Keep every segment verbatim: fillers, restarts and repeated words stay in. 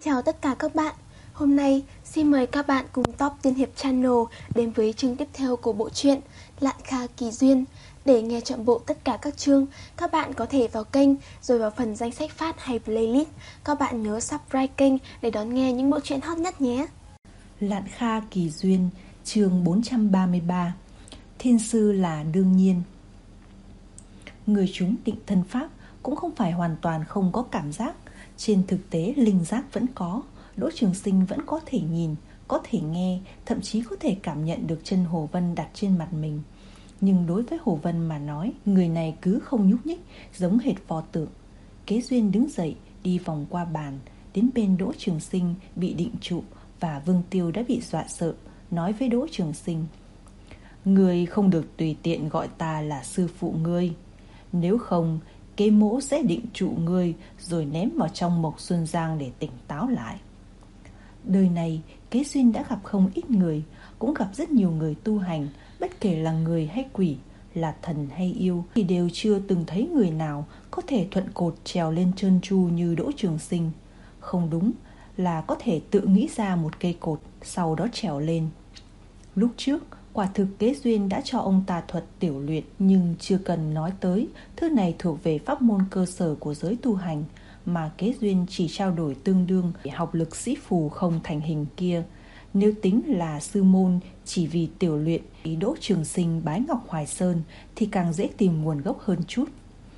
Chào tất cả các bạn. Hôm nay xin mời các bạn cùng Top Tiên Hiệp Channel đến với chương tiếp theo của bộ truyện Lạn Kha Kỳ Duyên. Để nghe trọn bộ tất cả các chương, các bạn có thể vào kênh rồi vào phần danh sách phát hay playlist. Các bạn nhớ subscribe kênh để đón nghe những bộ truyện hot nhất nhé. Lạn Kha Kỳ Duyên, chương bốn trăm ba mươi ba. Thiên sư là đương nhiên. Người chúng định thân pháp cũng không phải hoàn toàn không có cảm giác. Trên thực tế linh giác vẫn có. Đỗ Trường Sinh vẫn có thể nhìn, có thể nghe, thậm chí có thể cảm nhận được chân Hồ Vân đặt trên mặt mình. Nhưng đối với Hồ Vân mà nói, người này cứ không nhúc nhích, giống hệt pho tượng. Kế Duyên đứng dậy, đi vòng qua bàn, đến bên Đỗ Trường Sinh bị định trụ, và Vương Tiêu đã bị dọa sợ, nói với Đỗ Trường Sinh: "Ngươi không được tùy tiện gọi ta là sư phụ ngươi. Nếu không, Kế Mỗ sẽ định trụ ngươi rồi ném vào trong Mộc Xuân Giang để tỉnh táo lại." Đời này, Kế Duyên đã gặp không ít người, cũng gặp rất nhiều người tu hành, bất kể là người hay quỷ, là thần hay yêu, thì đều chưa từng thấy người nào có thể thuận cột trèo lên trơn tru như Đỗ Trường Sinh. Không đúng, là có thể tự nghĩ ra một cây cột, sau đó trèo lên. Lúc trước, quả thực Kế Duyên đã cho ông ta thuật tiểu luyện, nhưng chưa cần nói tới, thứ này thuộc về pháp môn cơ sở của giới tu hành, mà Kế Duyên chỉ trao đổi tương đương để học lực sĩ phù không thành hình kia. Nếu tính là sư môn chỉ vì tiểu luyện, ý Đỗ Trường Sinh bái Ngọc Hoài Sơn thì càng dễ tìm nguồn gốc hơn chút.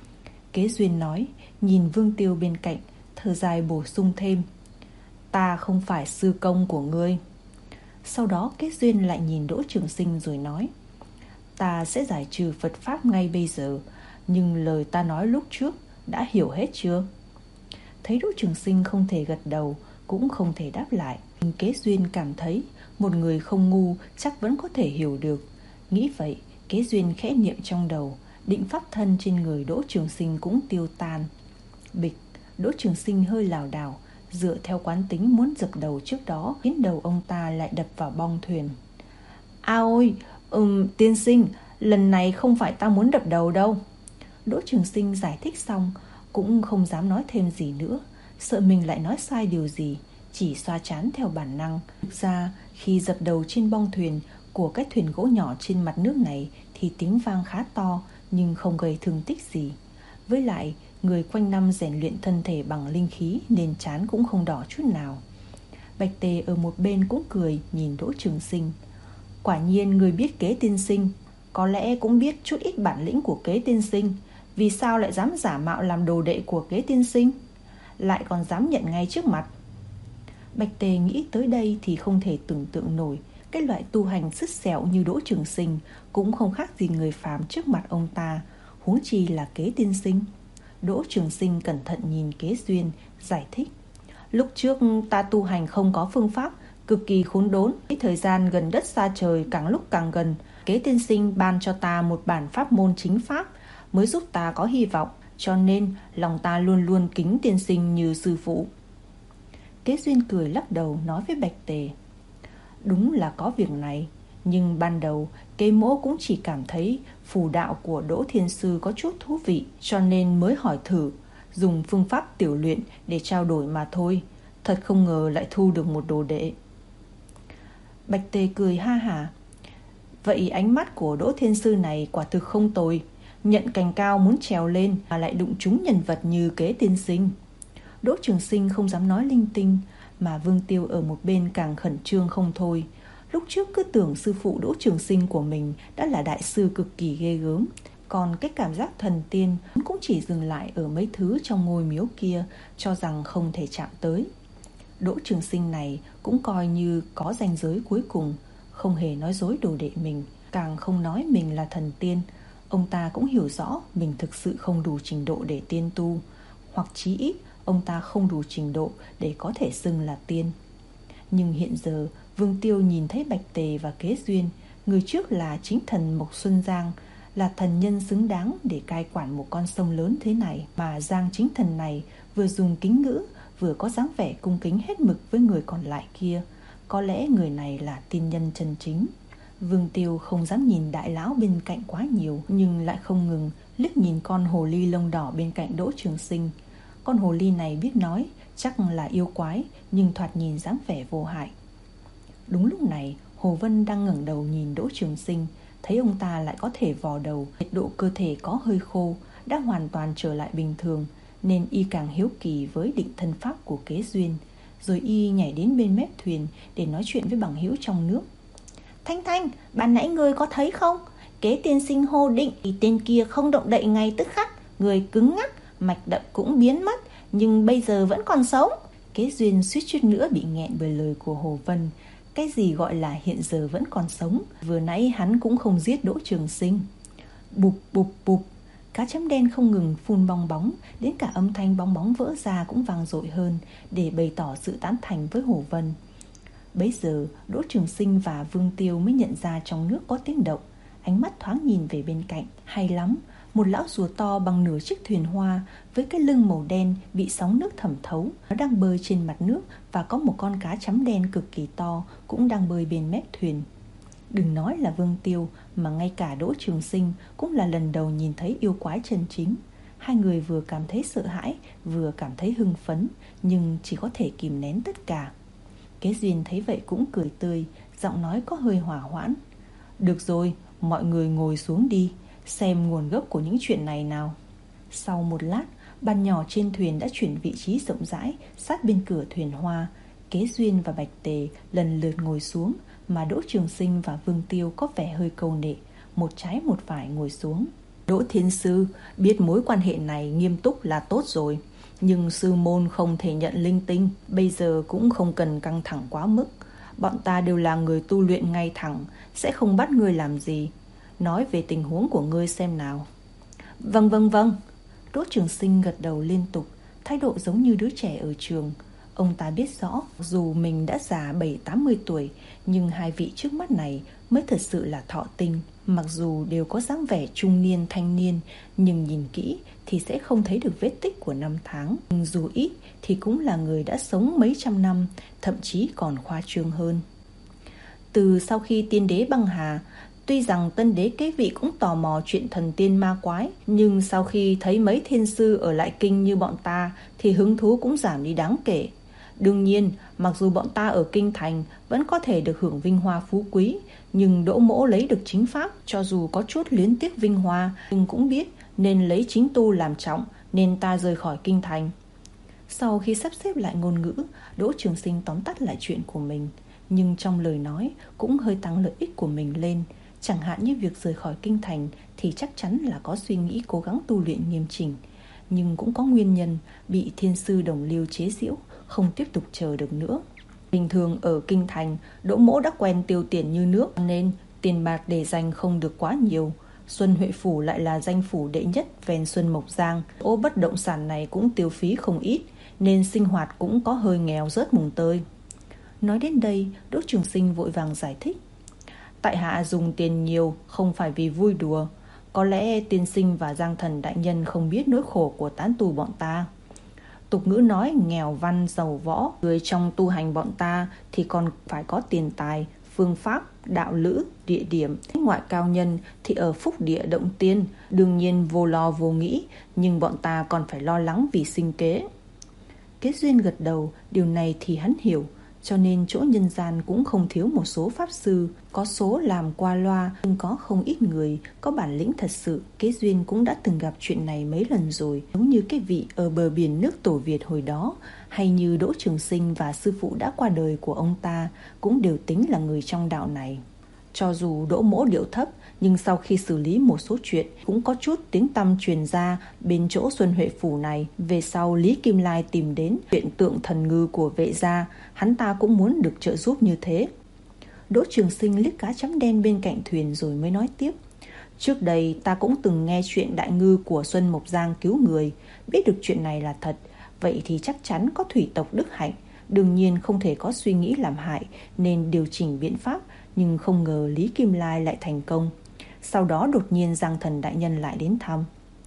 Kế Duyên nói, nhìn Vương Tiêu bên cạnh, thở dài bổ sung thêm: "Ta không phải sư công của ngươi." Sau đó Kế Duyên lại nhìn Đỗ Trường Sinh rồi nói: "Ta sẽ giải trừ Phật Pháp ngay bây giờ, nhưng lời ta nói lúc trước đã hiểu hết chưa?" Thấy Đỗ Trường Sinh không thể gật đầu, cũng không thể đáp lại, nhưng Kế Duyên cảm thấy một người không ngu chắc vẫn có thể hiểu được. Nghĩ vậy, Kế Duyên khẽ niệm trong đầu, định pháp thân trên người Đỗ Trường Sinh cũng tiêu tan. Bịch, Đỗ Trường Sinh hơi lảo đảo, dựa theo quán tính muốn dập đầu trước đó, khiến đầu ông ta lại đập vào bong thuyền. "A ôi, ừm, tiên sinh, lần này không phải ta muốn đập đầu đâu." Đỗ Trường Sinh giải thích xong, cũng không dám nói thêm gì nữa, sợ mình lại nói sai điều gì, chỉ xoa trán theo bản năng. Thực ra, khi dập đầu trên bong thuyền của cái thuyền gỗ nhỏ trên mặt nước này thì tiếng vang khá to, nhưng không gây thương tích gì. Với lại, người quanh năm rèn luyện thân thể bằng linh khí nên trán cũng không đỏ chút nào. Bạch Tề ở một bên cũng cười nhìn Đỗ Trường Sinh. "Quả nhiên người biết Kế tiên sinh, có lẽ cũng biết chút ít bản lĩnh của Kế tiên sinh. Vì sao lại dám giả mạo làm đồ đệ của Kế tiên sinh, lại còn dám nhận ngay trước mặt?" Bạch Tề nghĩ tới đây thì không thể tưởng tượng nổi, cái loại tu hành sứt sẹo như Đỗ Trường Sinh cũng không khác gì người phàm trước mặt ông ta, huống chi là Kế tiên sinh. Đỗ Trường Sinh cẩn thận nhìn Kế Duyên, giải thích: "Lúc trước ta tu hành không có phương pháp, cực kỳ khốn đốn. Thời gian gần đất xa trời càng lúc càng gần, Kế tiên sinh ban cho ta một bản pháp môn chính pháp, mới giúp ta có hy vọng, cho nên lòng ta luôn luôn kính tiên sinh như sư phụ." Kế Duyên cười lắc đầu nói với Bạch Tề: "Đúng là có việc này, nhưng ban đầu Kế Mỗ cũng chỉ cảm thấy phù đạo của Đỗ Thiên Sư có chút thú vị, cho nên mới hỏi thử, dùng phương pháp tiểu luyện để trao đổi mà thôi. Thật không ngờ lại thu được một đồ đệ." Bạch Tề cười ha hả: "Vậy ánh mắt của Đỗ Thiên Sư này quả thực không tồi, nhận cành cao muốn trèo lên mà lại đụng trúng nhân vật như Kế tiên sinh." Đỗ Trường Sinh không dám nói linh tinh, mà Vương Tiêu ở một bên càng khẩn trương không thôi. Lúc trước cứ tưởng sư phụ Đỗ Trường Sinh của mình đã là đại sư cực kỳ ghê gớm, còn cái cảm giác thần tiên cũng chỉ dừng lại ở mấy thứ trong ngôi miếu kia, cho rằng không thể chạm tới. Đỗ Trường Sinh này cũng coi như có ranh giới cuối cùng, không hề nói dối đồ đệ mình, càng không nói mình là thần tiên. Ông ta cũng hiểu rõ mình thực sự không đủ trình độ để tiên tu, hoặc chí ít ông ta không đủ trình độ để có thể xưng là tiên. Nhưng hiện giờ Vương Tiêu nhìn thấy Bạch Tề và Kế Duyên, người trước là chính thần Mộc Xuân Giang, là thần nhân xứng đáng để cai quản một con sông lớn thế này, mà Giang chính thần này vừa dùng kính ngữ, vừa có dáng vẻ cung kính hết mực với người còn lại kia. Có lẽ người này là tiên nhân chân chính. Vương Tiêu không dám nhìn đại lão bên cạnh quá nhiều, nhưng lại không ngừng liếc nhìn con hồ ly lông đỏ bên cạnh Đỗ Trường Sinh. Con hồ ly này biết nói, chắc là yêu quái, nhưng thoạt nhìn dáng vẻ vô hại. Đúng lúc này, Hồ Vân đang ngẩng đầu nhìn Đỗ Trường Sinh, thấy ông ta lại có thể vò đầu, nhiệt độ cơ thể có hơi khô, đã hoàn toàn trở lại bình thường, nên y càng hiếu kỳ với định thân pháp của Kế Duyên. Rồi y nhảy đến bên mép thuyền để nói chuyện với bằng hữu trong nước. Thanh Thanh, ban nãy ngươi có thấy không? Kế tiên sinh hô định thì tên kia không động đậy ngay tức khắc, người cứng ngắc, mạch đập cũng biến mất, nhưng bây giờ vẫn còn sống. Kế Duyên suýt chút nữa bị nghẹn bởi lời của Hồ Vân. Cái gì gọi là hiện giờ vẫn còn sống? Vừa nãy hắn cũng không giết Đỗ Trường Sinh. Bụp bụp bụp, cá chấm đen không ngừng phun bong bóng, đến cả âm thanh bong bóng vỡ ra cũng vang dội hơn, để bày tỏ sự tán thành với Hồ Vân. Bấy giờ Đỗ Trường Sinh và Vương Tiêu mới nhận ra trong nước có tiếng động. Ánh mắt thoáng nhìn về bên cạnh. Hay lắm, một lão rùa to bằng nửa chiếc thuyền hoa, với cái lưng màu đen bị sóng nước thẩm thấu. Nó đang bơi trên mặt nước, và có một con cá chấm đen cực kỳ to cũng đang bơi bên mép thuyền. Đừng nói là Vương Tiêu, mà ngay cả Đỗ Trường Sinh cũng là lần đầu nhìn thấy yêu quái chân chính. Hai người vừa cảm thấy sợ hãi, vừa cảm thấy hưng phấn, nhưng chỉ có thể kìm nén tất cả. Kế Duyên thấy vậy cũng cười tươi, giọng nói có hơi hỏa hoãn. Được rồi, mọi người ngồi xuống đi, xem nguồn gốc của những chuyện này nào. Sau một lát, bàn nhỏ trên thuyền đã chuyển vị trí rộng rãi, sát bên cửa thuyền hoa. Kế Duyên và Bạch Tề lần lượt ngồi xuống, mà Đỗ Trường Sinh và Vương Tiêu có vẻ hơi câu nệ, một trái một phải ngồi xuống. Đỗ Thiên Sư, biết mối quan hệ này nghiêm túc là tốt rồi, nhưng sư môn không thể nhận linh tinh, bây giờ cũng không cần căng thẳng quá mức. Bọn ta đều là người tu luyện ngay thẳng, sẽ không bắt ngươi làm gì. Nói về tình huống của ngươi xem nào. Vâng vâng vâng. Đỗ Trường Sinh gật đầu liên tục, thái độ giống như đứa trẻ ở trường. Ông ta biết rõ, dù mình đã già bảy tám mươi tuổi, nhưng hai vị trước mắt này mới thật sự là thọ tinh. Mặc dù đều có dáng vẻ trung niên thanh niên, nhưng nhìn kỹ thì sẽ không thấy được vết tích của năm tháng. Nhưng dù ít thì cũng là người đã sống mấy trăm năm, thậm chí còn khoa trương hơn. Từ sau khi tiên đế băng hà, tuy rằng tân đế kế vị cũng tò mò chuyện thần tiên ma quái, nhưng sau khi thấy mấy thiên sư ở lại kinh như bọn ta thì hứng thú cũng giảm đi đáng kể. Đương nhiên, mặc dù bọn ta ở kinh thành vẫn có thể được hưởng vinh hoa phú quý, nhưng Đỗ mỗ lấy được chính pháp, cho dù có chút luyến tiếc vinh hoa, nhưng cũng biết nên lấy chính tu làm trọng, nên ta rời khỏi kinh thành. Sau khi sắp xếp lại ngôn ngữ, Đỗ Trường Sinh tóm tắt lại chuyện của mình, nhưng trong lời nói cũng hơi tăng lợi ích của mình lên. Chẳng hạn như việc rời khỏi kinh thành thì chắc chắn là có suy nghĩ cố gắng tu luyện nghiêm chỉnh, nhưng cũng có nguyên nhân bị thiên sư đồng liêu chế giễu, không tiếp tục chờ được nữa. Bình thường ở kinh thành, Đỗ mỗ đã quen tiêu tiền như nước, nên tiền bạc để dành không được quá nhiều. Xuân Huệ Phủ lại là danh phủ đệ nhất ven Xuân Mộc Giang, ô bất động sản này cũng tiêu phí không ít, nên sinh hoạt cũng có hơi nghèo rớt mùng tơi. Nói đến đây, Đỗ Trường Sinh vội vàng giải thích. Tại hạ dùng tiền nhiều không phải vì vui đùa. Có lẽ tiên sinh và Giang Thần đại nhân không biết nỗi khổ của tán tù bọn ta. Tục ngữ nói nghèo văn giàu võ, người trong tu hành bọn ta thì còn phải có tiền tài, phương pháp, đạo lữ, địa điểm. Ngoại cao nhân thì ở phúc địa động tiên, đương nhiên vô lo vô nghĩ, nhưng bọn ta còn phải lo lắng vì sinh kế. Kế Duyên gật đầu, điều này thì hắn hiểu. Cho nên chỗ nhân gian cũng không thiếu một số pháp sư, có số làm qua loa, nhưng có không ít người có bản lĩnh thật sự. Kế Duyên cũng đã từng gặp chuyện này mấy lần rồi, giống như cái vị ở bờ biển nước Tổ Việt hồi đó, hay như Đỗ Trường Sinh và sư phụ đã qua đời của ông ta cũng đều tính là người trong đạo này. Cho dù Đỗ mỗ điệu thấp, nhưng sau khi xử lý một số chuyện cũng có chút tiếng tăm truyền ra bên chỗ Xuân Huệ Phủ này. Về sau Lý Kim Lai tìm đến chuyện tượng thần ngư của Vệ gia, hắn ta cũng muốn được trợ giúp như thế. Đỗ Trường Sinh liếc cá chấm đen bên cạnh thuyền rồi mới nói tiếp. Trước đây ta cũng từng nghe chuyện đại ngư của Xuân Mộc Giang cứu người, biết được chuyện này là thật, vậy thì chắc chắn có thủy tộc đức hạnh, đương nhiên không thể có suy nghĩ làm hại, nên điều chỉnh biện pháp. Nhưng không ngờ Lý Kim Lai lại thành công. Sau đó đột nhiên Giang Thần đại nhân lại đến thăm.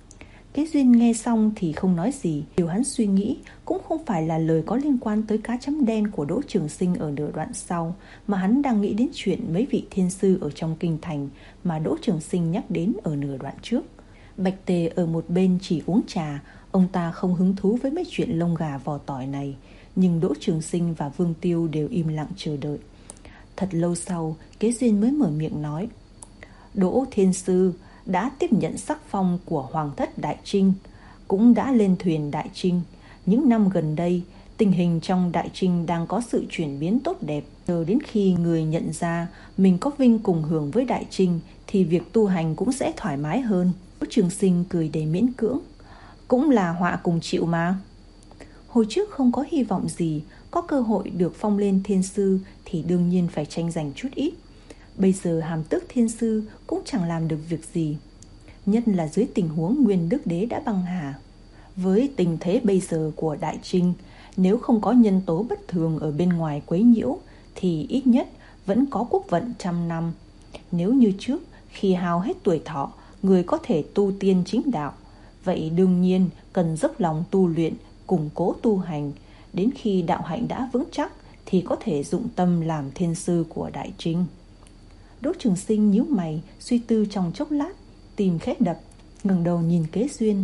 Kế Duyên nghe xong thì không nói gì. Điều hắn suy nghĩ cũng không phải là lời có liên quan tới cá chấm đen của Đỗ Trường Sinh ở nửa đoạn sau, mà hắn đang nghĩ đến chuyện mấy vị thiên sư ở trong kinh thành mà Đỗ Trường Sinh nhắc đến ở nửa đoạn trước. Bạch Tề ở một bên chỉ uống trà, Ông ta không hứng thú với mấy chuyện lông gà vỏ tỏi này, nhưng Đỗ Trường Sinh và Vương Tiêu đều im lặng chờ đợi. Thật lâu sau, Kế Duyên mới mở miệng nói: Đỗ Thiên Sư đã tiếp nhận sắc phong của Hoàng thất Đại Trinh, cũng đã lên thuyền Đại Trinh. Những năm gần đây, tình hình trong Đại Trinh đang có sự chuyển biến tốt đẹp. Chờ đến khi người nhận ra mình có vinh cùng hưởng với Đại Trinh thì việc tu hành cũng sẽ thoải mái hơn. Đỗ Trường Sinh cười đầy miễn cưỡng: Cũng là họa cùng chịu mà. Hồi trước không có hy vọng gì, có cơ hội được phong lên thiên sư thì đương nhiên phải tranh giành chút ít. Bây giờ hàm tước thiên sư cũng chẳng làm được việc gì, nhất là dưới tình huống Nguyên Đức Đế đã băng hà. Với tình thế bây giờ của Đại Trinh, nếu không có nhân tố bất thường ở bên ngoài quấy nhiễu thì ít nhất vẫn có quốc vận trăm năm. Nếu như trước, khi hao hết tuổi thọ, người có thể tu tiên chính đạo, vậy đương nhiên cần dốc lòng tu luyện, củng cố tu hành. Đến khi đạo hạnh đã vững chắc thì có thể dụng tâm làm thiên sư của Đại Trinh. Đỗ Trường Sinh nhíu mày, suy tư trong chốc lát, tim khẽ đập, ngẩng đầu nhìn Kế Duyên.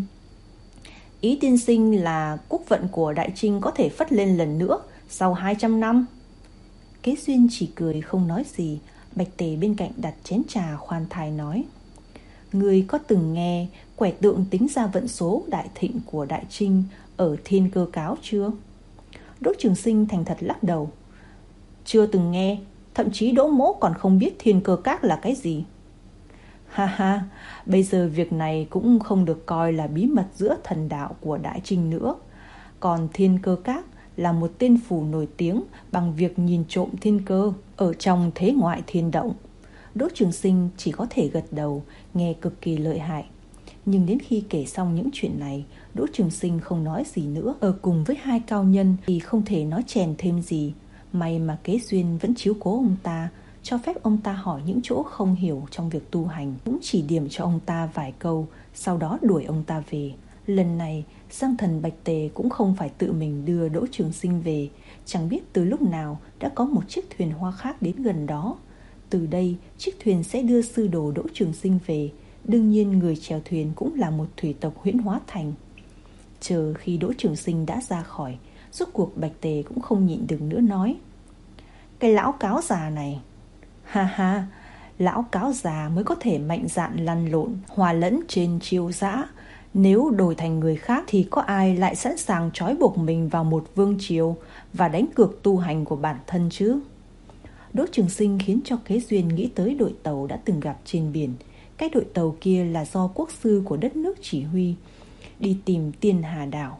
Ý tiên sinh là quốc vận của Đại Trinh có thể phất lên lần nữa sau hai trăm năm. Kế Duyên chỉ cười không nói gì. Bạch Tề bên cạnh đặt chén trà khoan thai nói: Người có từng nghe quẻ tượng tính ra vận số đại thịnh của Đại Trinh ở Thiên Cơ Cáo chưa? Đỗ Trường Sinh thành thật lắc đầu: Chưa từng nghe, thậm chí Đỗ mỗ còn không biết Thiên Cơ Các là cái gì. Ha ha, bây giờ việc này cũng không được coi là bí mật giữa thần đạo của Đại Trinh nữa. Còn Thiên Cơ Các là một tên phù nổi tiếng bằng việc nhìn trộm thiên cơ ở trong thế ngoại thiên động. Đỗ Trường Sinh chỉ có thể gật đầu, nghe cực kỳ lợi hại. Nhưng đến khi kể xong những chuyện này, Đỗ Trường Sinh không nói gì nữa. Ở cùng với hai cao nhân thì không thể nói chèn thêm gì. May mà Kế Duyên vẫn chiếu cố ông ta, cho phép ông ta hỏi những chỗ không hiểu trong việc tu hành, cũng chỉ điểm cho ông ta vài câu, sau đó đuổi ông ta về. Lần này, Giang Thần Bạch Tề cũng không phải tự mình đưa Đỗ Trường Sinh về. Chẳng biết từ lúc nào đã có một chiếc thuyền hoa khác đến gần đó. Từ đây, chiếc thuyền sẽ đưa sư đồ Đỗ Trường Sinh về. Đương nhiên người chèo thuyền cũng là một thủy tộc Huyễn Hóa Thành. Chờ khi Đỗ Trường Sinh đã ra khỏi, rốt cuộc Bạch Tề cũng không nhịn được nữa nói: Cái lão cáo già này. Ha ha, lão cáo già mới có thể mạnh dạn lăn lộn, hòa lẫn trên chiêu dã. Nếu đổi thành người khác thì có ai lại sẵn sàng trói buộc mình vào một vương triều và đánh cược tu hành của bản thân chứ? Đỗ Trường Sinh khiến cho Kế Duyên nghĩ tới đội tàu đã từng gặp trên biển. Cái đội tàu kia là do quốc sư của đất nước chỉ huy, đi tìm Tiên Hà Đảo.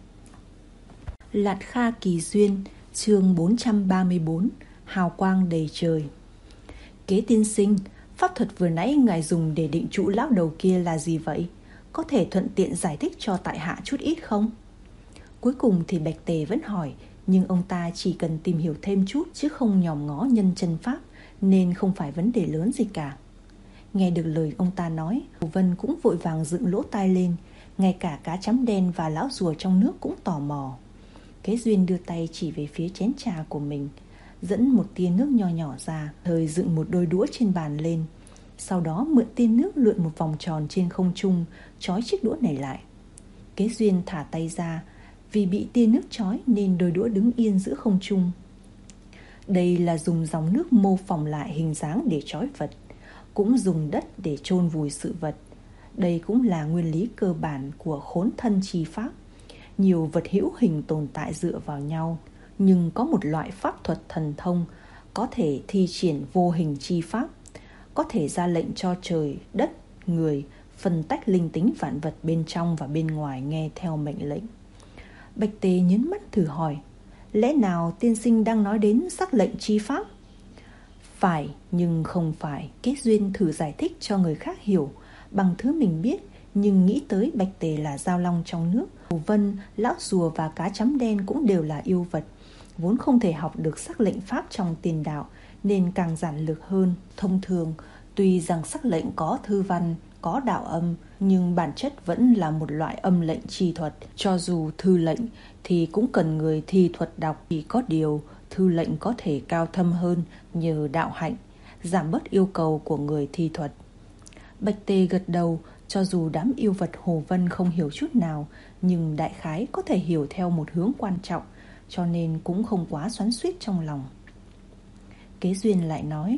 Lạt Kha Kỳ Duyên, chương bốn trăm ba mươi bốn, hào quang đầy trời. Kế tiên sinh, pháp thuật vừa nãy ngài dùng để định trụ lão đầu kia là gì vậy? Có thể thuận tiện giải thích cho tại hạ chút ít không? Cuối cùng thì Bạch Tề vẫn hỏi, nhưng ông ta chỉ cần tìm hiểu thêm chút chứ không nhòm ngó nhân chân pháp, nên không phải vấn đề lớn gì cả. Nghe được lời ông ta nói, Hồ Vân cũng vội vàng dựng lỗ tai lên. Ngay cả cá chấm đen và lão rùa trong nước cũng tò mò. Kế Duyên đưa tay chỉ về phía chén trà của mình, dẫn một tia nước nho nhỏ ra, thời dựng một đôi đũa trên bàn lên. Sau đó mượn tia nước lượn một vòng tròn trên không trung, trói chiếc đũa này lại. Kế Duyên thả tay ra, vì bị tia nước trói nên đôi đũa đứng yên giữa không trung. Đây là dùng dòng nước mô phỏng lại hình dáng để trói vật, cũng dùng đất để chôn vùi sự vật. Đây cũng là nguyên lý cơ bản của khốn thân chi pháp. Nhiều vật hữu hình tồn tại dựa vào nhau, nhưng có một loại pháp thuật thần thông có thể thi triển vô hình chi pháp, có thể ra lệnh cho trời, đất, người phân tách linh tính vạn vật bên trong và bên ngoài nghe theo mệnh lệnh. Bạch Tề nhấn mắt thử hỏi: Lẽ nào tiên sinh đang nói đến sắc lệnh chi pháp? Phải, nhưng không phải. Kế Duyên thử giải thích cho người khác hiểu bằng thứ mình biết, nhưng nghĩ tới Bạch Tề là giao long trong nước, Hồ Vân, lão rùa và cá chấm đen cũng đều là yêu vật, vốn không thể học được sắc lệnh pháp trong tiền đạo, nên càng giản lược hơn. Thông thường, tuy rằng sắc lệnh có thư văn, có đạo âm, nhưng bản chất vẫn là một loại âm lệnh chi thuật. Cho dù thư lệnh thì cũng cần người thi thuật đọc, chỉ có điều thư lệnh có thể cao thâm hơn nhờ đạo hạnh, giảm bớt yêu cầu của người thi thuật. Bạch Tề gật đầu, Cho dù đám yêu vật Hồ Vân không hiểu chút nào, nhưng đại khái có thể hiểu theo một hướng quan trọng, cho nên cũng không quá xoắn xuýt trong lòng. Kế Duyên lại nói: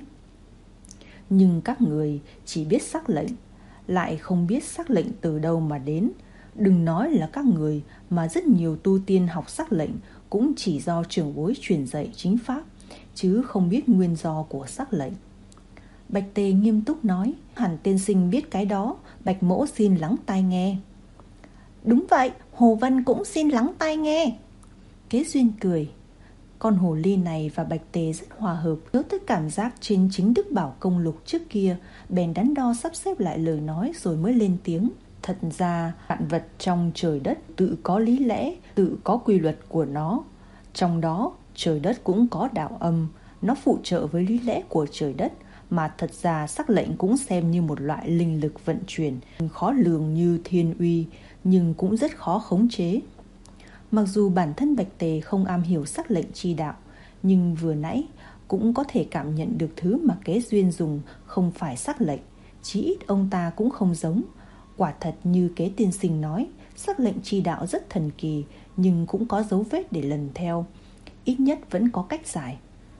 nhưng các người chỉ biết sắc lệnh, lại không biết sắc lệnh từ đâu mà đến. Đừng nói là các người, mà rất nhiều tu tiên học sắc lệnh cũng chỉ do trưởng bối truyền dạy chính pháp, chứ không biết nguyên do của sắc lệnh. Bạch Tề nghiêm túc nói: hẳn tiên sinh biết cái đó, Bạch mỗ xin lắng tai nghe. Đúng vậy, Hồ Vân cũng xin lắng tai nghe. Kế Duyên cười. Con hồ ly này và Bạch Tề rất hòa hợp, nhớ tới cảm giác trên chính Đức Bảo Công Lục trước kia, bèn đắn đo sắp xếp lại lời nói rồi mới lên tiếng. Thật ra vạn vật trong trời đất tự có lý lẽ, tự có quy luật của nó. Trong đó trời đất cũng có đạo âm, nó phụ trợ với lý lẽ của trời đất. Mà thật ra sắc lệnh cũng xem như một loại linh lực vận chuyển, khó lường như thiên uy, nhưng cũng rất khó khống chế. Mặc dù bản thân Bạch Tề không am hiểu sắc lệnh chi đạo, nhưng vừa nãy cũng có thể cảm nhận được thứ mà Kế Duyên dùng không phải sắc lệnh, chí ít ông ta cũng không giống. Quả thật như Kế tiên sinh nói, sắc lệnh chi đạo rất thần kỳ, nhưng cũng có dấu vết để lần theo, ít nhất vẫn có cách giải.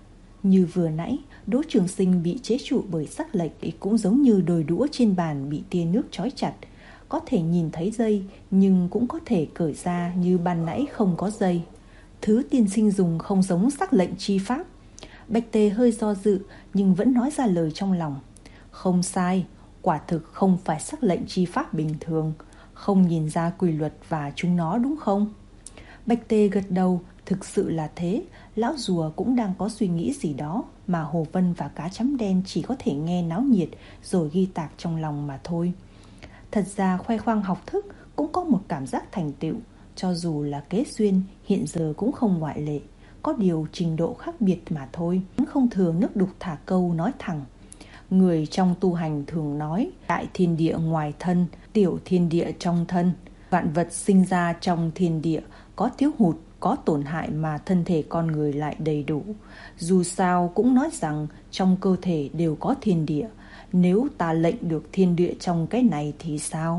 Như vừa nãy, Đỗ Trường Sinh bị chế trụ bởi sắc lệnh cũng giống như đồi đũa trên bàn bị tia nước trói chặt. Có thể nhìn thấy dây, nhưng cũng có thể cởi ra như ban nãy không có dây. Thứ tiên sinh dùng không giống sắc lệnh chi pháp. Bạch Tề hơi do dự, nhưng vẫn nói ra lời trong lòng. Không sai, quả thực không phải sắc lệnh chi pháp bình thường. Không nhìn ra quy luật và chúng nó đúng không? Bạch Tề gật đầu, thực sự là thế. Lão rùa cũng đang có suy nghĩ gì đó, mà Hồ Vân và cá chấm đen chỉ có thể nghe náo nhiệt rồi ghi tạc trong lòng mà thôi. Thật ra khoe khoang học thức cũng có một cảm giác thành tựu, cho dù là Kế Duyên hiện giờ cũng không ngoại lệ. Có điều trình độ khác biệt mà thôi. Không thường nước đục thả câu nói thẳng. Người trong tu hành thường nói đại thiên địa ngoài thân, tiểu thiên địa trong thân. Vạn vật sinh ra trong thiên địa, có thiếu hụt, có tổn hại mà thân thể con người lại đầy đủ. Dù sao cũng nói rằng trong cơ thể đều có thiên địa. Nếu ta lệnh được thiên địa trong cái này thì sao?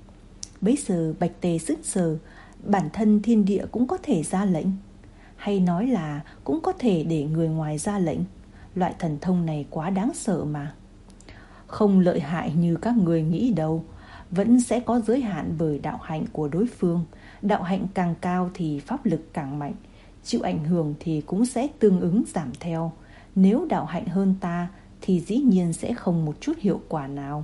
Bấy giờ Bạch Tề sững sờ. Bản thân thiên địa cũng có thể ra lệnh, hay nói là cũng có thể để người ngoài ra lệnh. Loại thần thông này quá đáng sợ mà. Không lợi hại như các người nghĩ đâu. Vẫn sẽ có giới hạn bởi đạo hạnh của đối phương. Đạo hạnh càng cao thì pháp lực càng mạnh, chịu ảnh hưởng thì cũng sẽ tương ứng giảm theo. Nếu đạo hạnh hơn ta thì dĩ nhiên sẽ không một chút hiệu quả nào.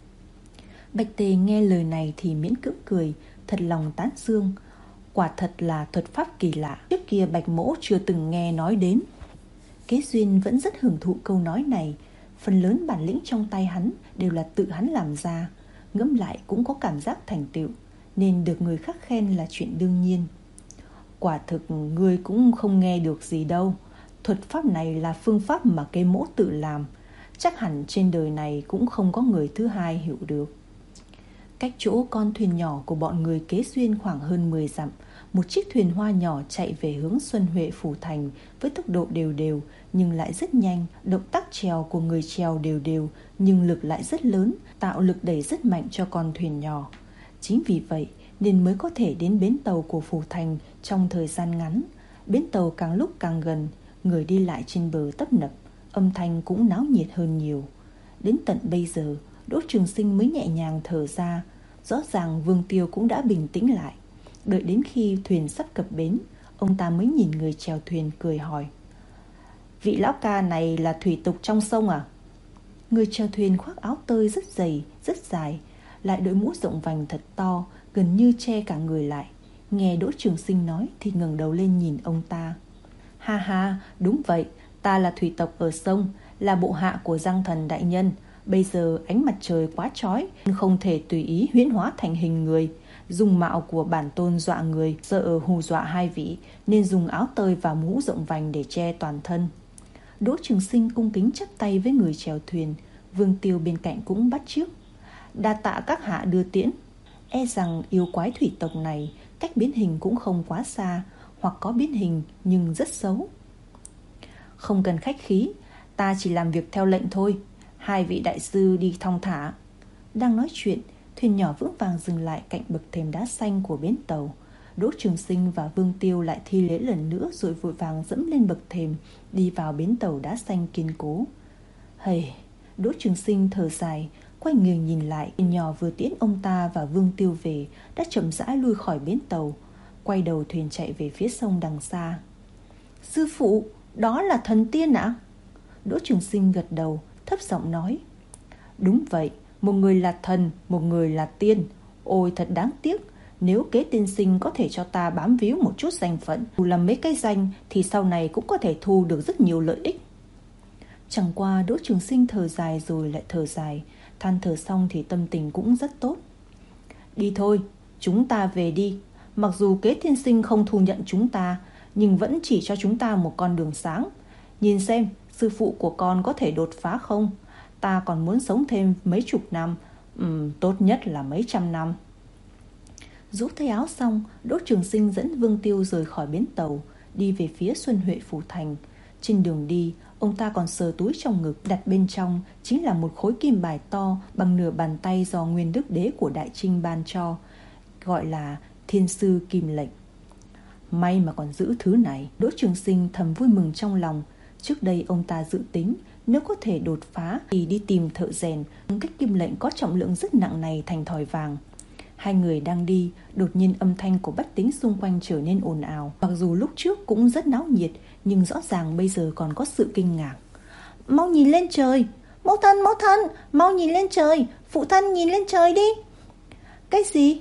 Bạch Tề nghe lời này thì miễn cưỡng cười, thật lòng tán dương. Quả thật là thuật pháp kỳ lạ, trước kia Bạch mỗ chưa từng nghe nói đến. Kế Duyên vẫn rất hưởng thụ câu nói này. Phần lớn bản lĩnh trong tay hắn đều là tự hắn làm ra, ngẫm lại cũng có cảm giác thành tựu, nên được người khác khen là chuyện đương nhiên. Quả thực ngươi cũng không nghe được gì đâu. Thuật pháp này là phương pháp mà Kế mỗ tự làm, chắc hẳn trên đời này cũng không có người thứ hai hiểu được. Cách chỗ con thuyền nhỏ của bọn người Kế Duyên khoảng hơn mười dặm, một chiếc thuyền hoa nhỏ chạy về hướng Xuân Huệ Phủ Thành với tốc độ đều đều nhưng lại rất nhanh. Động tác chèo của người chèo đều đều nhưng lực lại rất lớn, tạo lực đẩy rất mạnh cho con thuyền nhỏ. Chính vì vậy nên mới có thể đến bến tàu của Phủ Thành trong thời gian ngắn. Bến tàu càng lúc càng gần, người đi lại trên bờ tấp nập, âm thanh cũng náo nhiệt hơn nhiều. Đến tận bây giờ, Đỗ Trường Sinh mới nhẹ nhàng thở ra. Rõ ràng Vương Tiêu cũng đã bình tĩnh lại. Đợi đến khi thuyền sắp cập bến, ông ta mới nhìn người chèo thuyền cười hỏi: vị lão ca này là thủy tục trong sông à? Người chèo thuyền khoác áo tơi rất dày, rất dài, lại đội mũ rộng vành thật to, gần như che cả người lại. Nghe Đỗ Trường Sinh nói thì ngẩng đầu lên nhìn ông ta. Ha ha, đúng vậy, ta là thủy tộc ở sông, là bộ hạ của Giang Thần đại nhân. Bây giờ ánh mặt trời quá chói, không thể tùy ý huyễn hóa thành hình người. Dùng mạo của bản tôn dọa người, sợ hù dọa hai vị, nên dùng áo tơi và mũ rộng vành để che toàn thân. Đỗ Trường Sinh cung kính chắp tay với người chèo thuyền. Vương Tiêu bên cạnh cũng bắt chước. Đa tạ các hạ đưa tiễn. E rằng yêu quái thủy tộc này cách biến hình cũng không quá xa, hoặc có biến hình nhưng rất xấu. Không cần khách khí, ta chỉ làm việc theo lệnh thôi. Hai vị đại sư đi thong thả. Đang nói chuyện Thuyền nhỏ vững vàng dừng lại cạnh bậc thềm đá xanh của bến tàu. Đỗ Trường Sinh và Vương Tiêu lại thi lễ lần nữa rồi vội vàng dẫm lên bậc thềm, đi vào bến tàu đá xanh kiên cố. Hầy, Đỗ Trường Sinh thở dài, quay người nhìn lại, thuyền nhỏ vừa tiễn ông ta và Vương Tiêu về đã chậm rãi lui khỏi bến tàu, quay đầu thuyền chạy về phía sông đằng xa. Sư phụ, đó là thần tiên ạ? Đỗ Trường Sinh gật đầu, thấp giọng nói. Đúng vậy, một người là thần, một người là tiên. Ôi thật đáng tiếc, nếu Kế tiên sinh có thể cho ta bám víu một chút danh phận, dù là mấy cái danh, thì sau này cũng có thể thu được rất nhiều lợi ích. Chẳng qua Đỗ Trường Sinh thở dài rồi lại thở dài, than thở xong thì tâm tình cũng rất tốt. Đi thôi, chúng ta về đi. Mặc dù Kế tiên sinh không thu nhận chúng ta, nhưng vẫn chỉ cho chúng ta một con đường sáng. Nhìn xem sư phụ của con có thể đột phá không? Ta còn muốn sống thêm mấy chục năm, uhm, tốt nhất là mấy trăm năm. Rũ thay áo xong, Đỗ Trường Sinh dẫn Vương Tiêu rời khỏi bến tàu, đi về phía Xuân Huệ Phủ Thành. Trên đường đi, ông ta còn sờ túi trong ngực, đặt bên trong chính là một khối kim bài to bằng nửa bàn tay do Nguyên Đức Đế của Đại Trinh ban cho, gọi là Thiên Sư Kim Lệnh. May mà còn giữ thứ này, Đỗ Trường Sinh thầm vui mừng trong lòng. Trước đây ông ta dự tính nếu có thể đột phá thì đi tìm thợ rèn cách kim lệnh có trọng lượng rất nặng này thành thỏi vàng. Hai người đang đi, đột nhiên âm thanh của bách tính xung quanh trở nên ồn ào. Mặc dù lúc trước cũng rất náo nhiệt, nhưng rõ ràng bây giờ còn có sự kinh ngạc. Mau nhìn lên trời! Mẫu thân, mẫu thân! Mau nhìn lên trời! Phụ thân nhìn lên trời đi! Cái gì?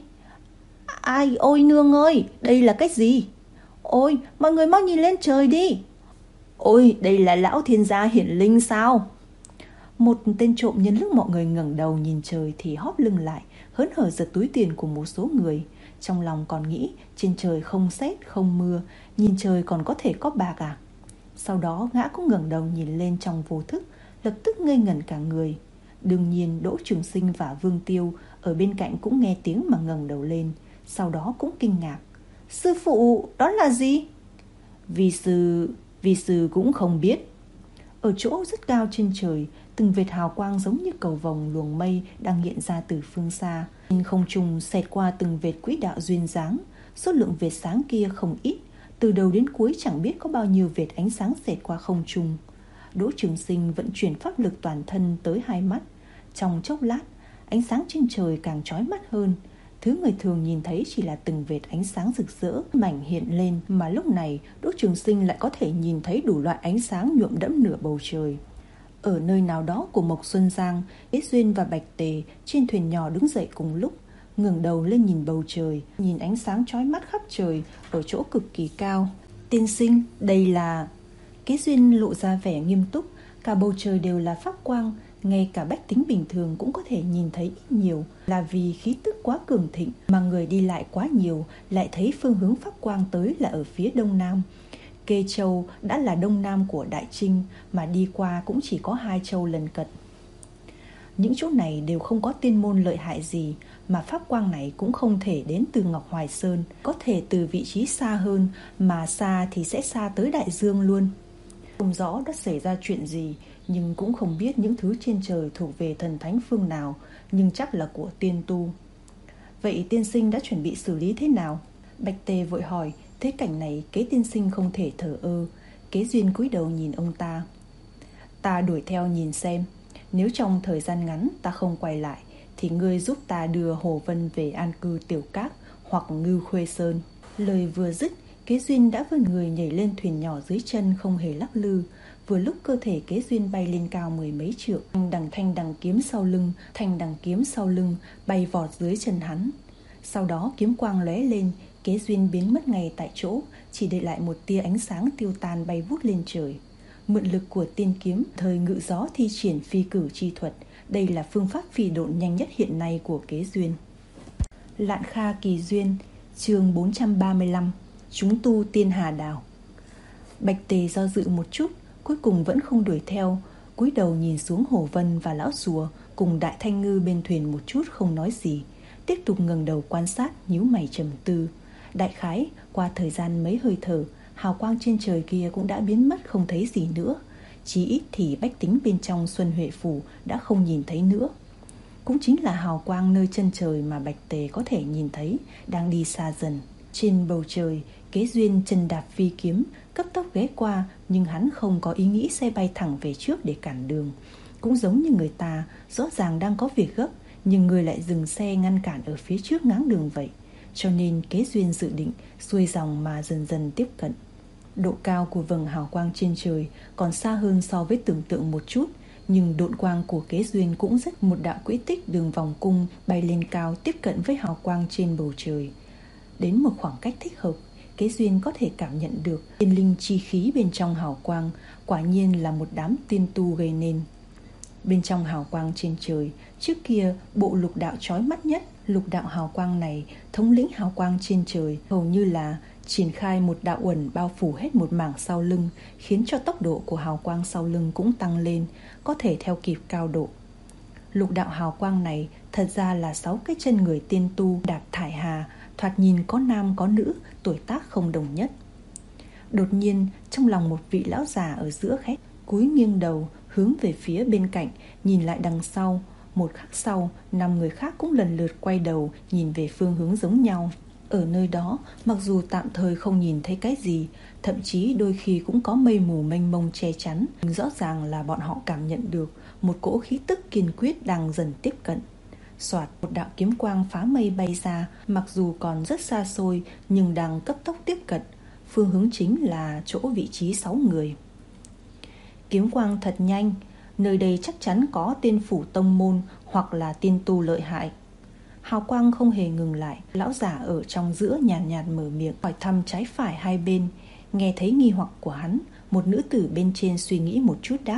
Ai ôi nương ơi! Đây là cái gì? Ôi, mọi người mau nhìn lên trời đi! Ôi, đây là lão thiên gia hiển linh sao? Một tên trộm nhân lúc mọi người ngẩng đầu nhìn trời thì hóp lưng lại, hớn hở giật túi tiền của một số người. Trong lòng còn nghĩ trên trời không sét không mưa, nhìn trời còn có thể có bạc à? Sau đó gã cũng ngẩng đầu nhìn lên trong vô thức, lập tức ngây ngẩn cả người. Đương nhiên Đỗ Trường Sinh và Vương Tiêu ở bên cạnh cũng nghe tiếng mà ngẩng đầu lên, sau đó cũng kinh ngạc. Sư phụ, đó là gì? Vì sư... vì sư cũng không biết. Ở chỗ rất cao trên trời, từng vệt hào quang giống như cầu vồng luồng mây đang hiện ra từ phương xa. Trên không trung xẹt qua từng vệt quỹ đạo duyên dáng. Số lượng vệt sáng kia không ít, từ đầu đến cuối chẳng biết có bao nhiêu vệt ánh sáng xẹt qua không trung. Đỗ Trường Sinh vận chuyển pháp lực toàn thân tới hai mắt. Trong chốc lát, ánh sáng trên trời càng chói mắt hơn. Thứ người thường nhìn thấy chỉ là từng vệt ánh sáng rực rỡ mảnh hiện lên, mà lúc này Đỗ Trường Sinh lại có thể nhìn thấy đủ loại ánh sáng nhuộm đẫm nửa bầu trời. Ở nơi nào đó của Mộc Xuân Giang, Kế Duyên và Bạch Tề trên thuyền nhỏ đứng dậy cùng lúc, ngẩng đầu lên nhìn bầu trời, nhìn ánh sáng chói mắt khắp trời ở chỗ cực kỳ cao. Tiên sinh, đây là... Kế Duyên lộ ra vẻ nghiêm túc, cả bầu trời đều là pháp quang, ngay cả bách tính bình thường cũng có thể nhìn thấy ít nhiều, là vì khí tức quá cường thịnh mà người đi lại quá nhiều, lại thấy phương hướng pháp quang tới là ở phía đông nam. Kê Châu đã là đông nam của Đại Trinh, mà đi qua cũng chỉ có hai châu lần cận. Những chỗ này đều không có tiên môn lợi hại gì, mà pháp quang này cũng không thể đến từ Ngọc Hoài Sơn, có thể từ vị trí xa hơn, mà xa thì sẽ xa tới Đại Dương luôn. Không rõ đã xảy ra chuyện gì, nhưng cũng không biết những thứ trên trời thuộc về thần thánh phương nào, nhưng chắc là của tiên tu. Vậy tiên sinh đã chuẩn bị xử lý thế nào? Bạch Tề vội hỏi. Thế cảnh này Kế tiên sinh không thể thờ ơ. Kế Duyên cúi đầu nhìn ông ta. Ta đuổi theo nhìn xem, nếu trong thời gian ngắn ta không quay lại thì ngươi giúp ta đưa Hồ Vân về an cư Tiểu Các hoặc Ngưu Khuê Sơn. Lời vừa dứt, Kế Duyên đã vươn người nhảy lên thuyền nhỏ dưới chân không hề lắc lư. Vừa lúc cơ thể Kế Duyên bay lên cao mười mấy trượng, đằng thanh đằng kiếm sau lưng, thanh đằng kiếm sau lưng bay vọt dưới chân hắn. Sau đó kiếm quang lóe lên, Kế Duyên biến mất ngay tại chỗ, chỉ để lại một tia ánh sáng tiêu tan bay vút lên trời. Mượn lực của tiên kiếm, thời ngự gió thi triển phi cử chi thuật, đây là phương pháp phi độn nhanh nhất hiện nay của Kế Duyên. Lạn Kha Kỳ Duyên, chương bốn trăm ba mươi lăm, chúng tu Tiên Hà Đảo. Bạch Tề do dự một chút, cuối cùng vẫn không đuổi theo, cúi đầu nhìn xuống Hồ Vân và lão rùa cùng Đại Thanh Ngư bên thuyền một chút không nói gì, tiếp tục ngẩng đầu quan sát, nhíu mày trầm tư. Đại khái qua thời gian mấy hơi thở, hào quang trên trời kia cũng đã biến mất không thấy gì nữa, chí ít thì bách tính bên trong Xuân Huệ Phủ đã không nhìn thấy nữa. cũng chính là hào quang nơi chân trời mà Bạch Tề có thể nhìn thấy đang đi xa dần. Trên bầu trời, Kế Duyên chân đạp phi kiếm, cấp tốc ghé qua, nhưng hắn không có ý nghĩ xe bay thẳng về trước để cản đường. Cũng giống như người ta, rõ ràng đang có việc gấp, nhưng người lại dừng xe ngăn cản ở phía trước ngáng đường vậy. Cho nên Kế Duyên dự định xuôi dòng mà dần dần tiếp cận. Độ cao của vầng hào quang trên trời còn xa hơn so với tưởng tượng một chút, nhưng độn quang của Kế Duyên cũng rất một đạo quỹ tích đường vòng cung bay lên cao tiếp cận với hào quang trên bầu trời. Đến một khoảng cách thích hợp, Kế Duyên có thể cảm nhận được tiên linh chi khí bên trong hào quang, quả nhiên là một đám tiên tu gây nên. Bên trong hào quang trên trời, trước kia bộ lục đạo chói mắt nhất, lục đạo hào quang này thống lĩnh hào quang trên trời, hầu như là triển khai một đạo uẩn bao phủ hết một mảng sau lưng, khiến cho tốc độ của hào quang sau lưng cũng tăng lên, có thể theo kịp cao độ. Lục đạo hào quang này thật ra là sáu cái chân người tiên tu đạp thải hà, thoạt nhìn có nam có nữ, tuổi tác không đồng nhất. Đột nhiên, trong lòng một vị lão già ở giữa khẽ cúi nghiêng đầu, hướng về phía bên cạnh, nhìn lại đằng sau. Một khắc sau, năm người khác cũng lần lượt quay đầu, nhìn về phương hướng giống nhau. Ở nơi đó, mặc dù tạm thời không nhìn thấy cái gì, thậm chí đôi khi cũng có mây mù mênh mông che chắn, nhưng rõ ràng là bọn họ cảm nhận được một cỗ khí tức kiên quyết đang dần tiếp cận. Soạt, một đạo kiếm quang phá mây bay ra, mặc dù còn rất xa xôi nhưng đang cấp tốc tiếp cận. Phương hướng chính là chỗ vị trí sáu người. Kiếm quang thật nhanh, nơi đây chắc chắn có tiên phủ tông môn hoặc là tiên tu lợi hại. Hào quang không hề ngừng lại, lão giả ở trong giữa nhàn nhạt, nhạt mở miệng hỏi thăm trái phải hai bên. Nghe thấy nghi hoặc của hắn, một nữ tử bên trên suy nghĩ một chút đáp: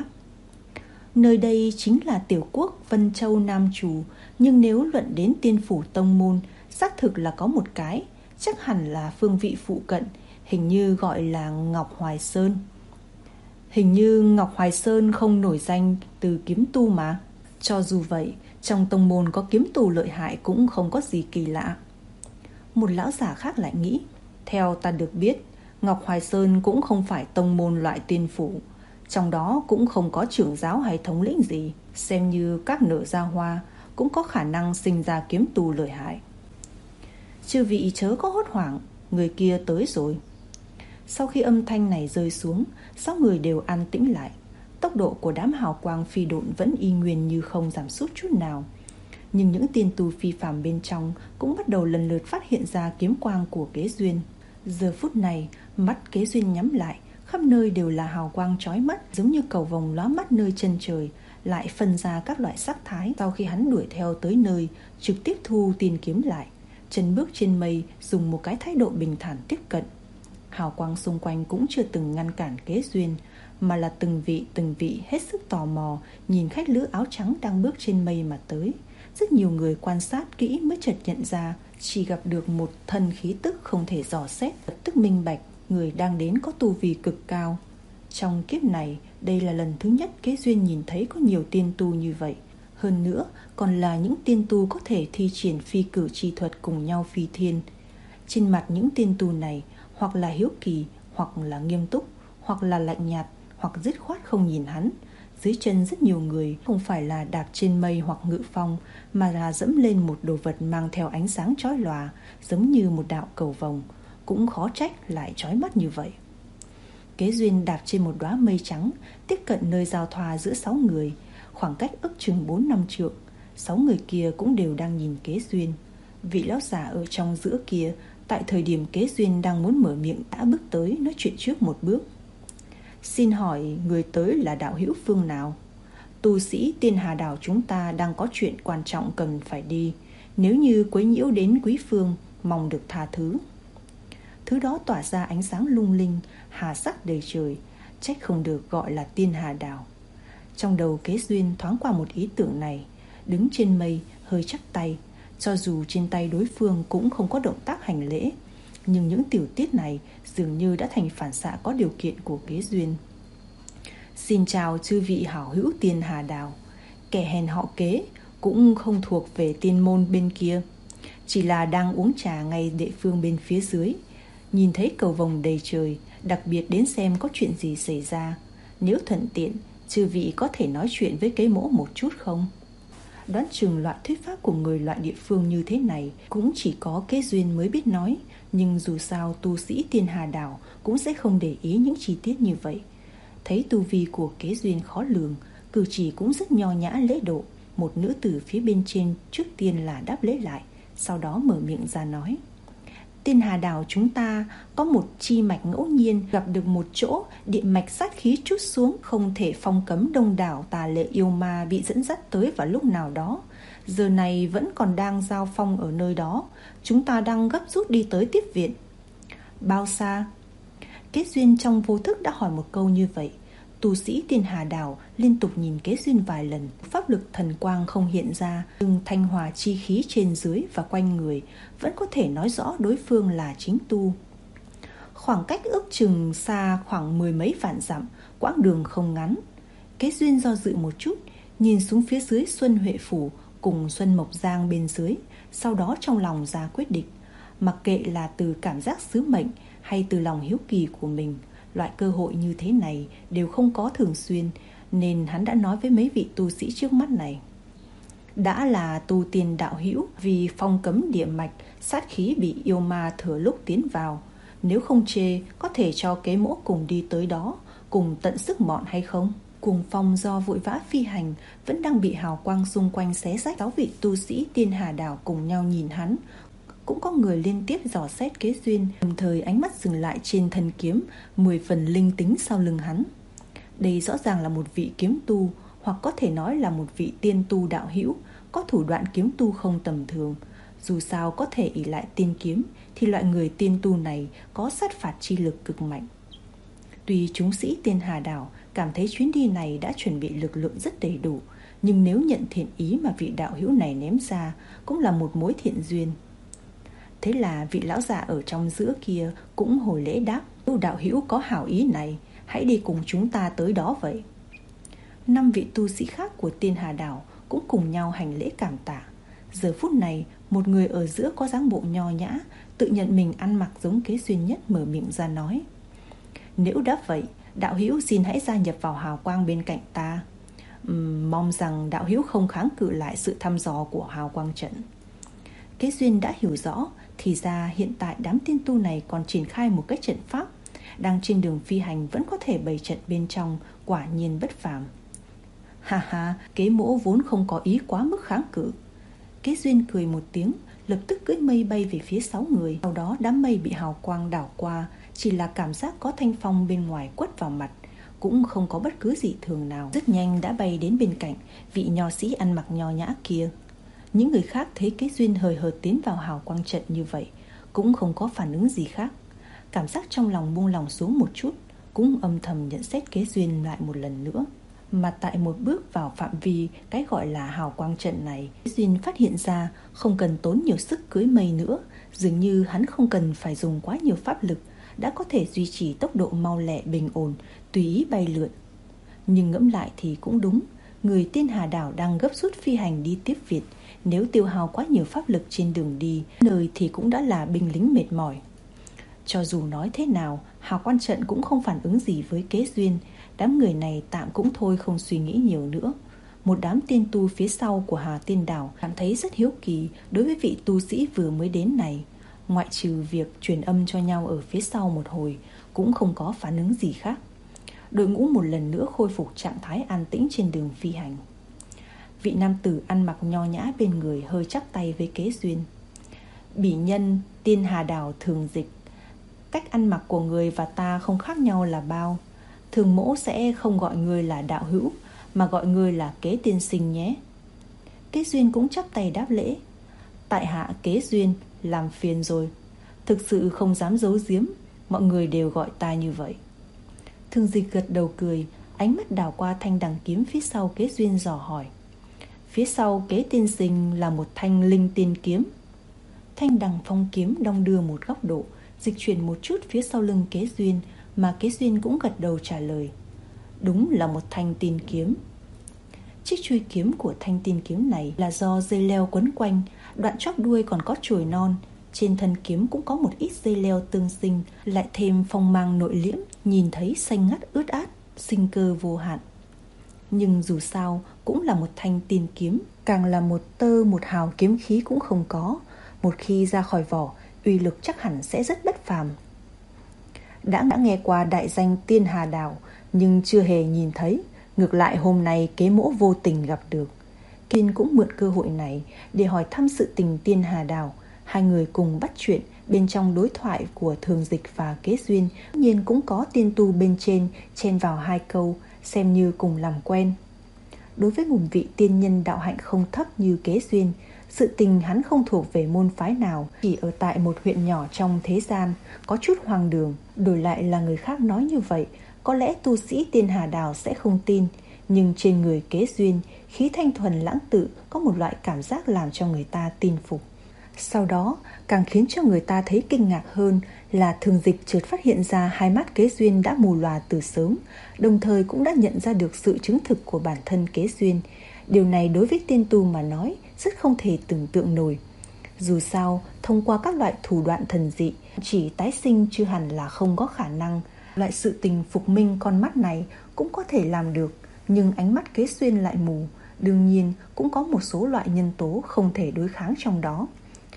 nơi đây chính là tiểu quốc Vân Châu Nam Trù, nhưng nếu luận đến tiên phủ tông môn, xác thực là có một cái, chắc hẳn là phương vị phụ cận, hình như gọi là Ngọc Hoài Sơn. Hình như Ngọc Hoài Sơn không nổi danh từ kiếm tu mà. Cho dù vậy, trong tông môn có kiếm tu lợi hại cũng không có gì kỳ lạ. Một lão giả khác lại nghĩ: theo ta được biết, Ngọc Hoài Sơn cũng không phải tông môn loại tiên phủ, trong đó cũng không có trưởng giáo hay thống lĩnh gì, xem như các nở ra hoa cũng có khả năng sinh ra kiếm tu lợi hại. Chư vị chớ có hốt hoảng, người kia tới rồi. Sau khi âm thanh này rơi xuống, sáu người đều an tĩnh lại. Tốc độ của đám hào quang phi độn vẫn y nguyên như không giảm sút chút nào. Nhưng những tiên tu phi phàm bên trong cũng bắt đầu lần lượt phát hiện ra kiếm quang của Kế Duyên. Giờ phút này, mắt Kế Duyên nhắm lại, khắp nơi đều là hào quang chói mắt, giống như cầu vồng lóa mắt nơi chân trời, lại phân ra các loại sắc thái. Sau khi hắn đuổi theo tới nơi, trực tiếp thu tiên kiếm lại, chân bước trên mây, dùng một cái thái độ bình thản tiếp cận. Hào quang xung quanh cũng chưa từng ngăn cản Kế Duyên, mà là từng vị từng vị hết sức tò mò nhìn khách lữ áo trắng đang bước trên mây mà tới. Rất nhiều người quan sát kỹ mới chợt nhận ra, chỉ gặp được một thân khí tức không thể dò xét, lập tức minh bạch người đang đến có tu vi cực cao. Trong kiếp này, đây là lần thứ nhất Kế Duyên nhìn thấy có nhiều tiên tu như vậy. Hơn nữa, còn là những tiên tu có thể thi triển phi cử chi thuật cùng nhau phi thiên. Trên mặt những tiên tu này, hoặc là hiếu kỳ, hoặc là nghiêm túc, hoặc là lạnh nhạt, hoặc dứt khoát không nhìn hắn. Dưới chân rất nhiều người không phải là đạp trên mây hoặc ngự phong, mà là dẫm lên một đồ vật mang theo ánh sáng chói lòa, giống như một đạo cầu vồng. Cũng khó trách lại chói mắt như vậy. Kế Duyên đạp trên một đóa mây trắng, tiếp cận nơi giao thoa giữa sáu người, khoảng cách ước chừng bốn năm trượng. Sáu người kia cũng đều đang nhìn Kế Duyên. Vị lão giả ở trong giữa kia, tại thời điểm Kế Duyên đang muốn mở miệng đã bước tới nói chuyện trước một bước. Xin hỏi người tới là đạo hữu phương nào? Tu sĩ Tiên Hà Đảo chúng ta đang có chuyện quan trọng cần phải đi, nếu như quấy nhiễu đến quý phương, mong được tha thứ. Thứ đó tỏa ra ánh sáng lung linh, hà sắc đầy trời, trách không được gọi là Tiên Hà Đảo. Trong đầu Kế Duyên thoáng qua một ý tưởng này, đứng trên mây hơi chắp tay, cho dù trên tay đối phương cũng không có động tác hành lễ, nhưng những tiểu tiết này dường như đã thành phản xạ có điều kiện của Kế Duyên. Xin chào chư vị hảo hữu Tiên Hà Đảo, kẻ hèn họ Kế cũng không thuộc về tiên môn bên kia, chỉ là đang uống trà ngay địa phương bên phía dưới, nhìn thấy cầu vồng đầy trời, đặc biệt đến xem có chuyện gì xảy ra. Nếu thuận tiện, chư vị có thể nói chuyện với Kế mỗ một chút không? Đoán chừng loại thuyết pháp của người loại địa phương như thế này cũng chỉ có Kế Duyên mới biết nói. Nhưng dù sao tu sĩ Tiên Hà Đảo cũng sẽ không để ý những chi tiết như vậy. Thấy tu vi của Kế Duyên khó lường, cử chỉ cũng rất nho nhã lễ độ, một nữ tử phía bên trên trước tiên là đáp lễ lại, sau đó mở miệng ra nói: Tiên Hà Đảo chúng ta có một chi mạch ngẫu nhiên gặp được một chỗ điện mạch sát khí trút xuống, không thể phong cấm đông đảo tà lệ yêu ma bị dẫn dắt tới vào lúc nào đó. Giờ này vẫn còn đang giao phong ở nơi đó, chúng ta đang gấp rút đi tới tiếp viện. Bao xa? Kế Duyên trong vô thức đã hỏi một câu như vậy. Tu sĩ Tiên Hà Đảo liên tục nhìn Kế Duyên vài lần, pháp lực thần quang không hiện ra, nhưng thanh hòa chi khí trên dưới và quanh người vẫn có thể nói rõ đối phương là chính tu. Khoảng cách ước chừng xa khoảng mười mấy vạn dặm, quãng đường không ngắn. Kế Duyên do dự một chút, nhìn xuống phía dưới Xuân Huệ Phủ cùng Xuân Mộc Giang bên dưới, sau đó trong lòng ra quyết định. Mặc kệ là từ cảm giác sứ mệnh hay từ lòng hiếu kỳ của mình, loại cơ hội như thế này đều không có thường xuyên, nên hắn đã nói với mấy vị tu sĩ trước mắt này: đã là tu tiên đạo hữu, vì phong cấm địa mạch, sát khí bị yêu ma thừa lúc tiến vào, nếu không chê có thể cho Kế mỗ cùng đi tới đó, cùng tận sức mọn hay không? Cuồng phong do vội vã phi hành vẫn đang bị hào quang xung quanh xé rách. Sáu vị tu sĩ Tiên Hà Đảo cùng nhau nhìn hắn. Cũng có người liên tiếp dò xét Kế Duyên, đồng thời ánh mắt dừng lại trên thân kiếm mười phần linh tính sau lưng hắn. Đây rõ ràng là một vị kiếm tu, hoặc có thể nói là một vị tiên tu đạo hữu, có thủ đoạn kiếm tu không tầm thường. Dù sao có thể ỷ lại tiên kiếm, thì loại người tiên tu này có sát phạt chi lực cực mạnh. Tuy chúng sĩ Tiên Hà Đảo cảm thấy chuyến đi này đã chuẩn bị lực lượng rất đầy đủ, nhưng nếu nhận thiện ý mà vị đạo hữu này ném ra cũng là một mối thiện duyên. Thế là vị lão già ở trong giữa kia cũng hồi lễ đáp: "Tu đạo hữu có hảo ý này, hãy đi cùng chúng ta tới đó vậy." Năm vị tu sĩ khác của Tiên Hà Đảo cũng cùng nhau hành lễ cảm tạ. Giờ phút này, một người ở giữa có dáng bộ nho nhã, tự nhận mình ăn mặc giống Kế Duyên nhất, mở miệng ra nói: "Nếu đã vậy, đạo hữu xin hãy gia nhập vào hào quang bên cạnh ta. uhm, Mong rằng đạo hữu không kháng cự lại sự thăm dò của hào quang trận." Kế Duyên đã hiểu rõ, thì ra hiện tại đám tiên tu này còn triển khai một cái trận pháp, đang trên đường phi hành vẫn có thể bày trận bên trong, quả nhiên bất phàm. Ha ha, Kế mỗ vốn không có ý quá mức kháng cự. Kế Duyên cười một tiếng, lập tức cưỡi mây bay về phía sáu người. Sau đó đám mây bị hào quang đảo qua, chỉ là cảm giác có thanh phong bên ngoài quất vào mặt, cũng không có bất cứ dị thường nào. Rất nhanh đã bay đến bên cạnh vị nho sĩ ăn mặc nho nhã kia. Những người khác thấy Kế Duyên hời hợt tiến vào hào quang trận như vậy cũng không có phản ứng gì khác. Cảm giác trong lòng buông lòng xuống một chút, cũng âm thầm nhận xét Kế Duyên lại một lần nữa. Mà tại một bước vào phạm vi cái gọi là hào quang trận này, Kế Duyên phát hiện ra không cần tốn nhiều sức cưỡi mây nữa. Dường như hắn không cần phải dùng quá nhiều pháp lực, đã có thể duy trì tốc độ mau lẹ bình ổn, tùy ý bay lượn. Nhưng ngẫm lại thì cũng đúng, người Tiên Hà Đảo đang gấp rút phi hành đi tiếp viện, nếu tiêu hao quá nhiều pháp lực trên đường đi, nơi thì cũng đã là binh lính mệt mỏi. Cho dù nói thế nào, hào quang trận cũng không phản ứng gì với Kế Duyên. Đám người này tạm cũng thôi, không suy nghĩ nhiều nữa. Một đám tiên tu phía sau của Hà Tiên Đảo cảm thấy rất hiếu kỳ đối với vị tu sĩ vừa mới đến này. Ngoại trừ việc truyền âm cho nhau ở phía sau một hồi, cũng không có phản ứng gì khác. Đội ngũ một lần nữa khôi phục trạng thái an tĩnh trên đường phi hành. Vị nam tử ăn mặc nho nhã bên người hơi chắp tay với Kế Duyên: "Bỉ nhân Tiên Hà Đảo thường dịch, cách ăn mặc của người và ta không khác nhau là bao. Thường mỗ sẽ không gọi người là đạo hữu, mà gọi người là Kế tiên sinh nhé." Kế Duyên cũng chắp tay đáp lễ: "Tại hạ Kế Duyên, làm phiền rồi. Thực sự không dám giấu giếm, mọi người đều gọi ta như vậy." Thường dịch gật đầu cười, ánh mắt đảo qua thanh đằng kiếm phía sau Kế Duyên dò hỏi: "Phía sau Kế tiên sinh là một thanh linh tiên kiếm." Thanh đằng phong kiếm đong đưa một góc độ, dịch chuyển một chút phía sau lưng Kế Duyên, mà Kế Duyên cũng gật đầu trả lời: "Đúng là một thanh tiên kiếm." Chiếc chuôi kiếm của thanh tiên kiếm này là do dây leo quấn quanh, đoạn chóp đuôi còn có chồi non. Trên thân kiếm cũng có một ít dây leo tương sinh, lại thêm phong mang nội liễm, nhìn thấy xanh ngắt ướt át, sinh cơ vô hạn. Nhưng dù sao cũng là một thanh tiên kiếm, càng là một tơ một hào kiếm khí cũng không có. Một khi ra khỏi vỏ, uy lực chắc hẳn sẽ rất bất phàm. Đã đã nghe qua đại danh Tiên Hà Đảo, nhưng chưa hề nhìn thấy. Ngược lại hôm nay Kế Mỗ vô tình gặp được. Kiên cũng mượn cơ hội này để hỏi thăm sự tình Tiên Hà Đảo. Hai người cùng bắt chuyện. Bên trong đối thoại của Thường Dịch và Kế Duyên, tất nhiên cũng có tiên tu bên trên chen vào hai câu, xem như cùng làm quen. Đối với một vị tiên nhân đạo hạnh không thấp như Kế Duyên, sự tình hắn không thuộc về môn phái nào, chỉ ở tại một huyện nhỏ trong thế gian, có chút hoang đường. Đổi lại là người khác nói như vậy, có lẽ tu sĩ Tiên Hà Đảo sẽ không tin. Nhưng trên người Kế Duyên, khí thanh thuần lãng tự có một loại cảm giác làm cho người ta tin phục. Sau đó, càng khiến cho người ta thấy kinh ngạc hơn là Thường Dịch chợt phát hiện ra hai mắt Kế Duyên đã mù lòa từ sớm, đồng thời cũng đã nhận ra được sự chứng thực của bản thân Kế Duyên. Điều này đối với tiên tu mà nói rất không thể tưởng tượng nổi. Dù sao, thông qua các loại thủ đoạn thần dị, chỉ tái sinh chưa hẳn là không có khả năng. Loại sự tình phục minh con mắt này cũng có thể làm được, nhưng ánh mắt Kế Duyên lại mù. Đương nhiên cũng có một số loại nhân tố không thể đối kháng trong đó.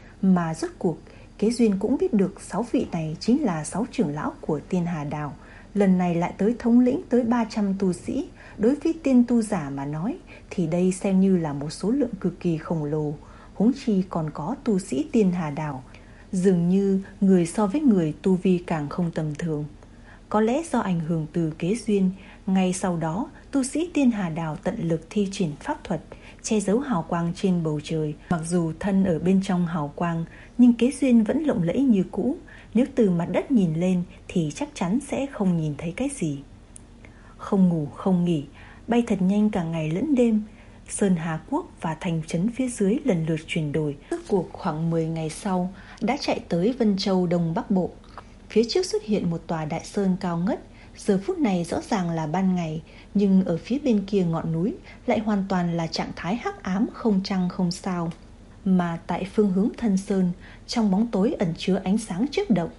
Mà rốt cuộc, Kế Duyên cũng biết được sáu vị này chính là sáu trưởng lão của Tiên Hà Đảo. Lần này lại tới thống lĩnh tới ba trăm tu sĩ. Đối với tiên tu giả mà nói thì đây xem như là một số lượng cực kỳ khổng lồ. Huống chi còn có tu sĩ Tiên Hà Đảo, dường như người so với người tu vi càng không tầm thường. Có lẽ do ảnh hưởng từ Kế Duyên, ngay sau đó tu sĩ Tiên Hà Đảo tận lực thi triển pháp thuật che giấu hào quang trên bầu trời. Mặc dù thân ở bên trong hào quang, nhưng Kế Duyên vẫn lộng lẫy như cũ. Nếu từ mặt đất nhìn lên thì chắc chắn sẽ không nhìn thấy cái gì. Không ngủ không nghỉ, bay thật nhanh cả ngày lẫn đêm. Sơn Hà Quốc và thành trấn phía dưới lần lượt chuyển đổi. Rốt cuộc khoảng mười ngày sau đã chạy tới Vân Châu Đông Bắc Bộ. Phía trước xuất hiện một tòa đại sơn cao ngất. Giờ phút này rõ ràng là ban ngày, nhưng ở phía bên kia ngọn núi lại hoàn toàn là trạng thái hắc ám, không trăng không sao. Mà tại phương hướng thân sơn, trong bóng tối ẩn chứa ánh sáng chớp động.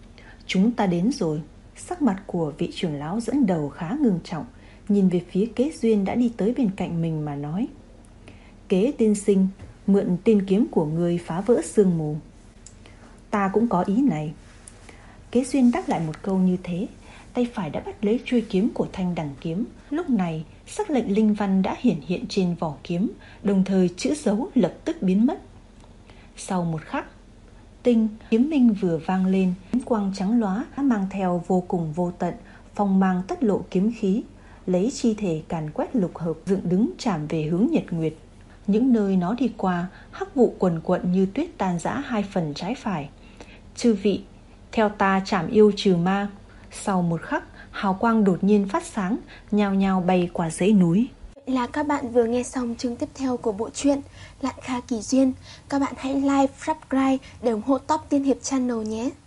Chúng ta đến rồi. Sắc mặt của vị trưởng lão dẫn đầu khá ngưng trọng, nhìn về phía Kế Duyên đã đi tới bên cạnh mình mà nói: Kế tiên sinh, mượn tiên kiếm của ngươi phá vỡ sương mù. Ta cũng có ý này. Kế Duyên đáp lại một câu như thế, tay phải đã bắt lấy chuôi kiếm của thanh đằng kiếm. Lúc này, sắc lệnh linh văn đã hiển hiện trên vỏ kiếm, đồng thời chữ dấu lập tức biến mất. Sau một khắc, tinh kiếm minh vừa vang lên, kiếm quang trắng lóa mang theo vô cùng vô tận phong mang tất lộ kiếm khí, lấy chi thể càn quét lục hợp dựng đứng chạm về hướng nhật nguyệt. Những nơi nó đi qua, hắc vụ quần quận như tuyết tan rã hai phần trái phải. Chư vị, theo ta chảm yêu trừ ma. Sau một khắc, hào quang đột nhiên phát sáng, nhao nhao bay qua dãy núi. Vậy là các bạn vừa nghe xong chương tiếp theo của bộ truyện Lạn Kha Kỳ Duyên. Các bạn hãy like, subscribe để ủng hộ Top Tiên Hiệp Channel nhé.